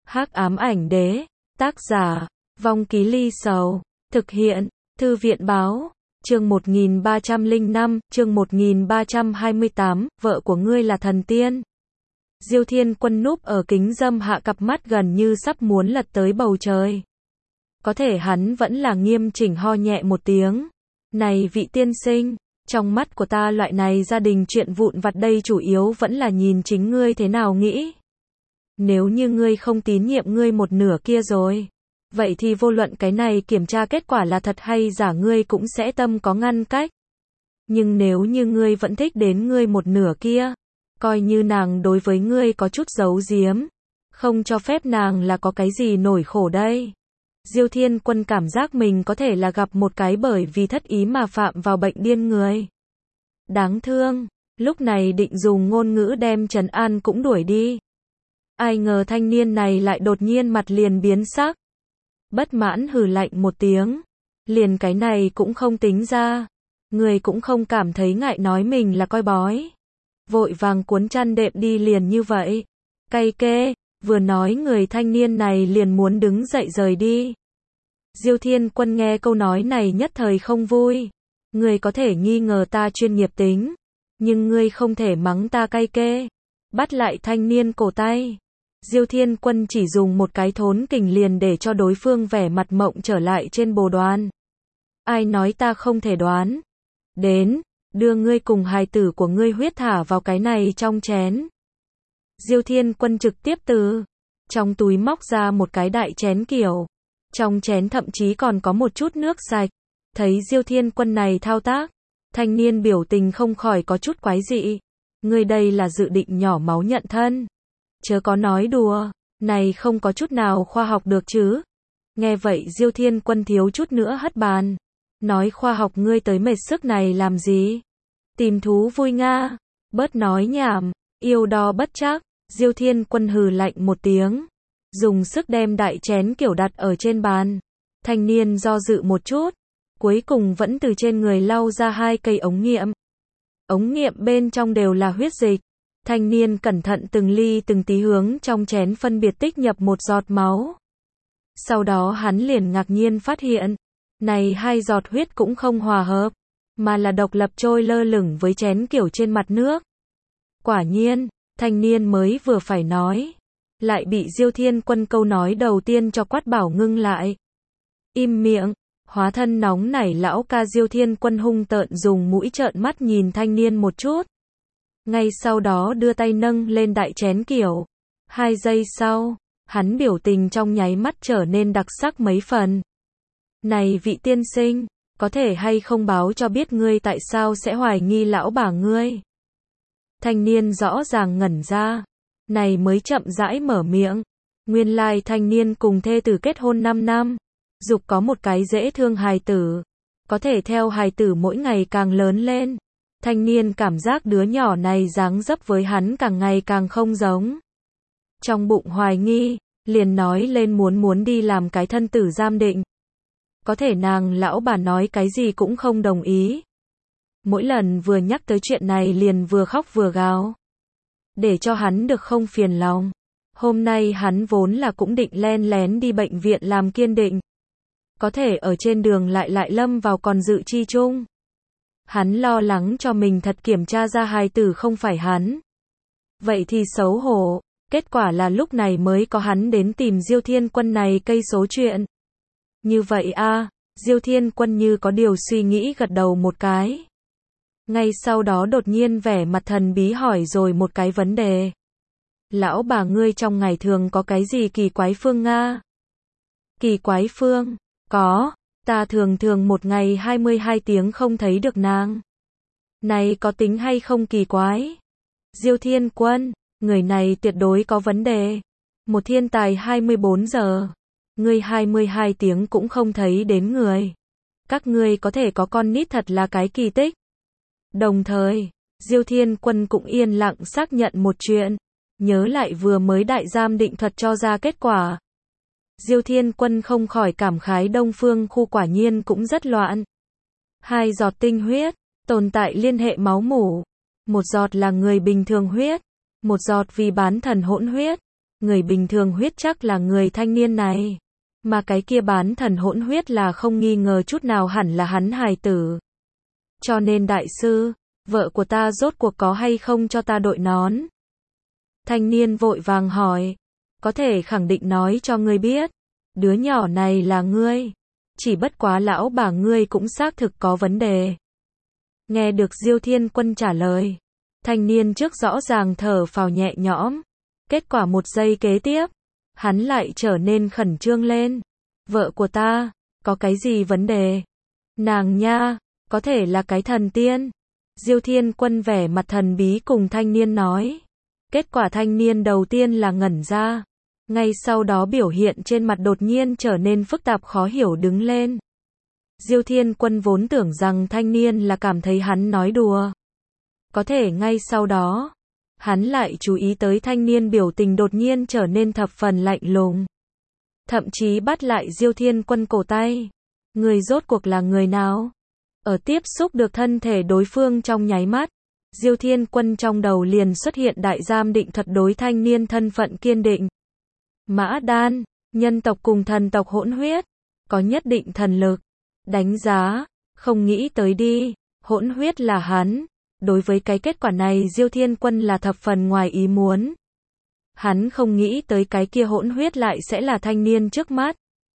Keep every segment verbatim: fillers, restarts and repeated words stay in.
Hắc ám ảnh đế, tác giả, Vong Ký Ly Sầu, thực hiện, Thư viện báo, chương một nghìn ba trăm lẻ năm, chương một nghìn ba trăm hai mươi tám, vợ của ngươi là thần tiên. Diêu Thiên Quân núp ở kính râm hạ, cặp mắt gần như sắp muốn lật tới bầu trời. Có thể hắn vẫn là nghiêm chỉnh ho nhẹ một tiếng. Này vị tiên sinh, trong mắt của ta loại này gia đình chuyện vụn vặt đây chủ yếu vẫn là nhìn chính ngươi thế nào nghĩ. Nếu như ngươi không tín nhiệm ngươi một nửa kia rồi, vậy thì vô luận cái này kiểm tra kết quả là thật hay giả ngươi cũng sẽ tâm có ngăn cách. Nhưng nếu như ngươi vẫn thích đến ngươi một nửa kia, coi như nàng đối với ngươi có chút giấu giếm, không cho phép nàng là có cái gì nổi khổ đây. Diêu Thiên Quân cảm giác mình có thể là gặp một cái bởi vì thất ý mà phạm vào bệnh điên người. Đáng thương, lúc này định dùng ngôn ngữ đem trấn an cũng đuổi đi. Ai ngờ thanh niên này lại đột nhiên mặt liền biến sắc. Bất mãn hừ lạnh một tiếng. Liền cái này cũng không tính ra. Người cũng không cảm thấy ngại nói mình là coi bói. Vội vàng cuốn chăn đệm đi liền như vậy. Cay kê, vừa nói người thanh niên này liền muốn đứng dậy rời đi. Diêu Thiên Quân nghe câu nói này nhất thời không vui. Người có thể nghi ngờ ta chuyên nghiệp tính, nhưng ngươi không thể mắng ta cay kê. Bắt lại thanh niên cổ tay. Diêu Thiên Quân chỉ dùng một cái thốn kình liền để cho đối phương vẻ mặt mộng trở lại trên bồ đoàn. Ai nói ta không thể đoán? Đến, đưa ngươi cùng hài tử của ngươi huyết thả vào cái này trong chén. Diêu Thiên Quân trực tiếp từ trong túi móc ra một cái đại chén kiểu. Trong chén thậm chí còn có một chút nước sạch. Thấy Diêu Thiên Quân này thao tác, thanh niên biểu tình không khỏi có chút quái dị. Ngươi đây là dự định nhỏ máu nhận thân. Chớ có nói đùa, này không có chút nào khoa học được chứ. Nghe vậy Diêu Thiên Quân thiếu chút nữa hất bàn. Nói khoa học ngươi tới mệt sức này làm gì? Tìm thú vui nga. Bớt nói nhảm, yêu đo bất chắc. Diêu Thiên Quân hừ lạnh một tiếng. Dùng sức đem đại chén kiểu đặt ở trên bàn. Thanh niên do dự một chút. Cuối cùng vẫn từ trên người lau ra hai cây ống nghiệm. Ống nghiệm bên trong đều là huyết dịch. Thanh niên cẩn thận từng ly từng tí hướng trong chén phân biệt tích nhập một giọt máu. Sau đó hắn liền ngạc nhiên phát hiện, này hai giọt huyết cũng không hòa hợp, mà là độc lập trôi lơ lửng với chén kiểu trên mặt nước. Quả nhiên, thanh niên mới vừa phải nói, lại bị Diêu Thiên Quân câu nói đầu tiên cho quát bảo ngưng lại. Im miệng, hóa thân nóng nảy lão ca. Diêu Thiên Quân hung tợn dùng mũi trợn mắt nhìn thanh niên một chút. Ngay sau đó đưa tay nâng lên đại chén kiểu. Hai giây sau, hắn biểu tình trong nháy mắt trở nên đặc sắc mấy phần. Này vị tiên sinh, có thể hay không báo cho biết ngươi tại sao sẽ hoài nghi lão bà ngươi? Thanh niên rõ ràng ngẩn ra. Này mới chậm rãi mở miệng. Nguyên lai thanh niên cùng thê tử kết hôn năm năm. Dục có một cái dễ thương hài tử. Có thể theo hài tử mỗi ngày càng lớn lên. Thanh niên cảm giác đứa nhỏ này dáng dấp với hắn càng ngày càng không giống. Trong bụng hoài nghi, liền nói lên muốn muốn đi làm cái thân tử giám định. Có thể nàng lão bà nói cái gì cũng không đồng ý. Mỗi lần vừa nhắc tới chuyện này liền vừa khóc vừa gào. Để cho hắn được không phiền lòng. Hôm nay hắn vốn là cũng định len lén đi bệnh viện làm kiên định. Có thể ở trên đường lại lại lâm vào còn dự chi chung. Hắn lo lắng cho mình thật kiểm tra ra hài tử không phải hắn. Vậy thì xấu hổ. Kết quả là lúc này mới có hắn đến tìm Diêu Thiên Quân này cây số chuyện. Như vậy a à, Diêu Thiên Quân như có điều suy nghĩ gật đầu một cái. Ngay sau đó đột nhiên vẻ mặt thần bí hỏi rồi một cái vấn đề. Lão bà ngươi trong ngày thường có cái gì kỳ quái phương nga? Kỳ quái phương? Có. Ta thường thường một ngày hai mươi hai tiếng không thấy được nàng. Này có tính hay không kỳ quái? Diêu Thiên Quân, người này tuyệt đối có vấn đề. Một thiên tài hai mươi bốn giờ. Ngươi hai mươi hai tiếng cũng không thấy đến người. Các ngươi có thể có con nít thật là cái kỳ tích. Đồng thời, Diêu Thiên Quân cũng yên lặng xác nhận một chuyện. Nhớ lại vừa mới đại giám định thuật cho ra kết quả. Diêu Thiên Quân không khỏi cảm khái Đông Phương khu quả nhiên cũng rất loạn. Hai giọt tinh huyết, tồn tại liên hệ máu mủ. Một giọt là người bình thường huyết, một giọt vì bán thần hỗn huyết. Người bình thường huyết chắc là người thanh niên này. Mà cái kia bán thần hỗn huyết là không nghi ngờ chút nào hẳn là hắn hài tử. Cho nên đại sư, vợ của ta rốt cuộc có hay không cho ta đội nón? Thanh niên vội vàng hỏi. Có thể khẳng định nói cho ngươi biết. Đứa nhỏ này là ngươi. Chỉ bất quá lão bà ngươi cũng xác thực có vấn đề. Nghe được Diêu Thiên Quân trả lời. Thanh niên trước rõ ràng thở phào nhẹ nhõm. Kết quả một giây kế tiếp. Hắn lại trở nên khẩn trương lên. Vợ của ta, có cái gì vấn đề? Nàng nha, có thể là cái thần tiên. Diêu Thiên Quân vẻ mặt thần bí cùng thanh niên nói. Kết quả thanh niên đầu tiên là ngẩn ra. Ngay sau đó biểu hiện trên mặt đột nhiên trở nên phức tạp khó hiểu đứng lên. Diêu Thiên Quân vốn tưởng rằng thanh niên là cảm thấy hắn nói đùa. Có thể ngay sau đó, hắn lại chú ý tới thanh niên biểu tình đột nhiên trở nên thập phần lạnh lùng. Thậm chí bắt lại Diêu Thiên Quân cổ tay. Người rốt cuộc là người nào? Ở tiếp xúc được thân thể đối phương trong nháy mắt, Diêu Thiên Quân trong đầu liền xuất hiện đại giam định thuật đối thanh niên thân phận kiên định. Mã Đan, nhân tộc cùng thần tộc hỗn huyết, có nhất định thần lực. Đánh giá, không nghĩ tới đi, hỗn huyết là hắn. Đối với cái kết quả này Diêu Thiên Quân là thập phần ngoài ý muốn. Hắn không nghĩ tới cái kia hỗn huyết lại sẽ là thanh niên trước mắt.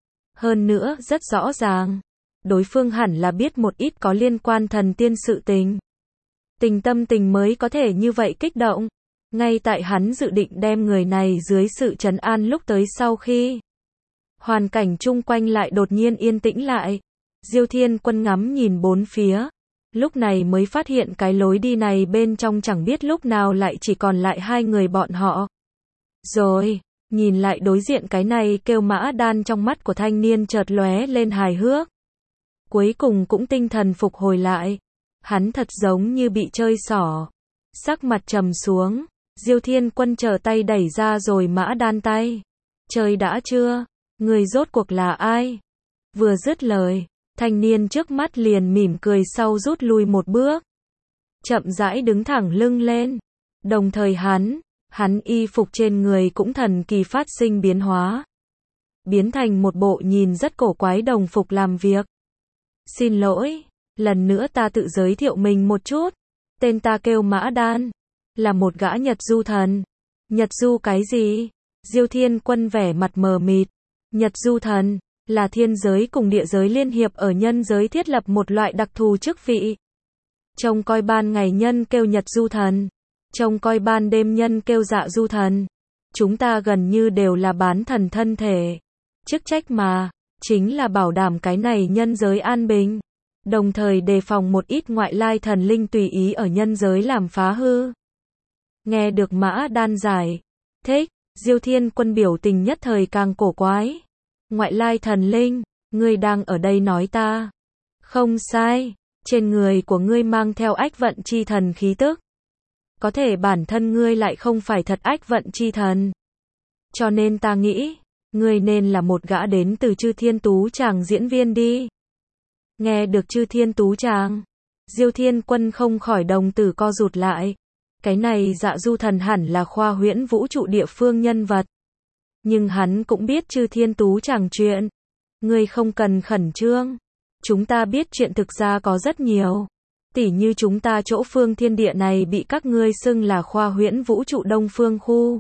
Hơn nữa, rất rõ ràng, đối phương hẳn là biết một ít có liên quan thần tiên sự tình. Tình tâm tình mới có thể như vậy kích động. Ngay tại hắn dự định đem người này dưới sự trấn an lúc tới sau khi hoàn cảnh chung quanh lại đột nhiên yên tĩnh lại. Diêu Thiên Quân ngắm nhìn bốn phía. Lúc này mới phát hiện cái lối đi này bên trong chẳng biết lúc nào lại chỉ còn lại hai người bọn họ. Rồi, nhìn lại đối diện cái này kêu Mã Đan trong mắt của thanh niên chợt lóe lên hài hước. Cuối cùng cũng tinh thần phục hồi lại. Hắn thật giống như bị chơi xỏ. Sắc mặt trầm xuống. Diêu Thiên Quân trở tay đẩy ra rồi Mã Đan tay. Trời đã chưa? Người rốt cuộc là ai? Vừa dứt lời, thanh niên trước mắt liền mỉm cười sau rút lui một bước. Chậm rãi đứng thẳng lưng lên. Đồng thời hắn, hắn y phục trên người cũng thần kỳ phát sinh biến hóa. Biến thành một bộ nhìn rất cổ quái đồng phục làm việc. Xin lỗi, lần nữa ta tự giới thiệu mình một chút. Tên ta kêu Mã Đan. Là một gã Nhật Du thần. Nhật Du cái gì? Diêu Thiên Quân vẻ mặt mờ mịt. Nhật Du thần là thiên giới cùng địa giới liên hiệp ở nhân giới thiết lập một loại đặc thù chức vị. Trông coi ban ngày nhân kêu Nhật Du thần. Trông coi ban đêm nhân kêu Dạ Du thần. Chúng ta gần như đều là bán thần thân thể. Chức trách mà, chính là bảo đảm cái này nhân giới an bình. Đồng thời đề phòng một ít ngoại lai thần linh tùy ý ở nhân giới làm phá hư. Nghe được Mã Đan giải thích, Diêu Thiên Quân biểu tình nhất thời càng cổ quái. Ngoại lai thần linh, ngươi đang ở đây nói ta? Không sai, trên người của ngươi mang theo ách vận chi thần khí tức. Có thể bản thân ngươi lại không phải thật ách vận chi thần. Cho nên ta nghĩ, ngươi nên là một gã đến từ Chư Thiên Tú Tràng diễn viên đi. Nghe được Chư Thiên Tú Tràng, Diêu Thiên Quân không khỏi đồng tử co rụt lại. Cái này Dạ Du thần hẳn là khoa huyễn vũ trụ địa phương nhân vật. Nhưng hắn cũng biết Chư Thiên Tú Tràng chuyện. Ngươi không cần khẩn trương. Chúng ta biết chuyện thực ra có rất nhiều. Tỉ như chúng ta chỗ phương thiên địa này bị các ngươi xưng là khoa huyễn vũ trụ đông phương khu.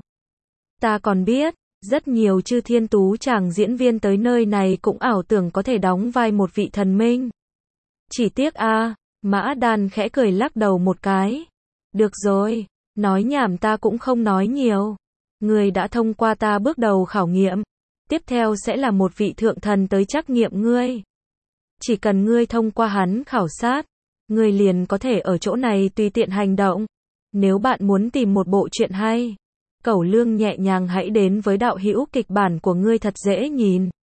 Ta còn biết, rất nhiều Chư Thiên Tú Tràng diễn viên tới nơi này cũng ảo tưởng có thể đóng vai một vị thần minh. Chỉ tiếc a, à, Mã Đan khẽ cười lắc đầu một cái. Được rồi, nói nhảm ta cũng không nói nhiều. Ngươi đã thông qua ta bước đầu khảo nghiệm. Tiếp theo sẽ là một vị thượng thần tới trắc nghiệm ngươi. Chỉ cần ngươi thông qua hắn khảo sát, ngươi liền có thể ở chỗ này tùy tiện hành động. Nếu bạn muốn tìm một bộ truyện hay, Cẩu Lương nhẹ nhàng hãy đến với đạo hữu kịch bản của ngươi thật dễ nhìn.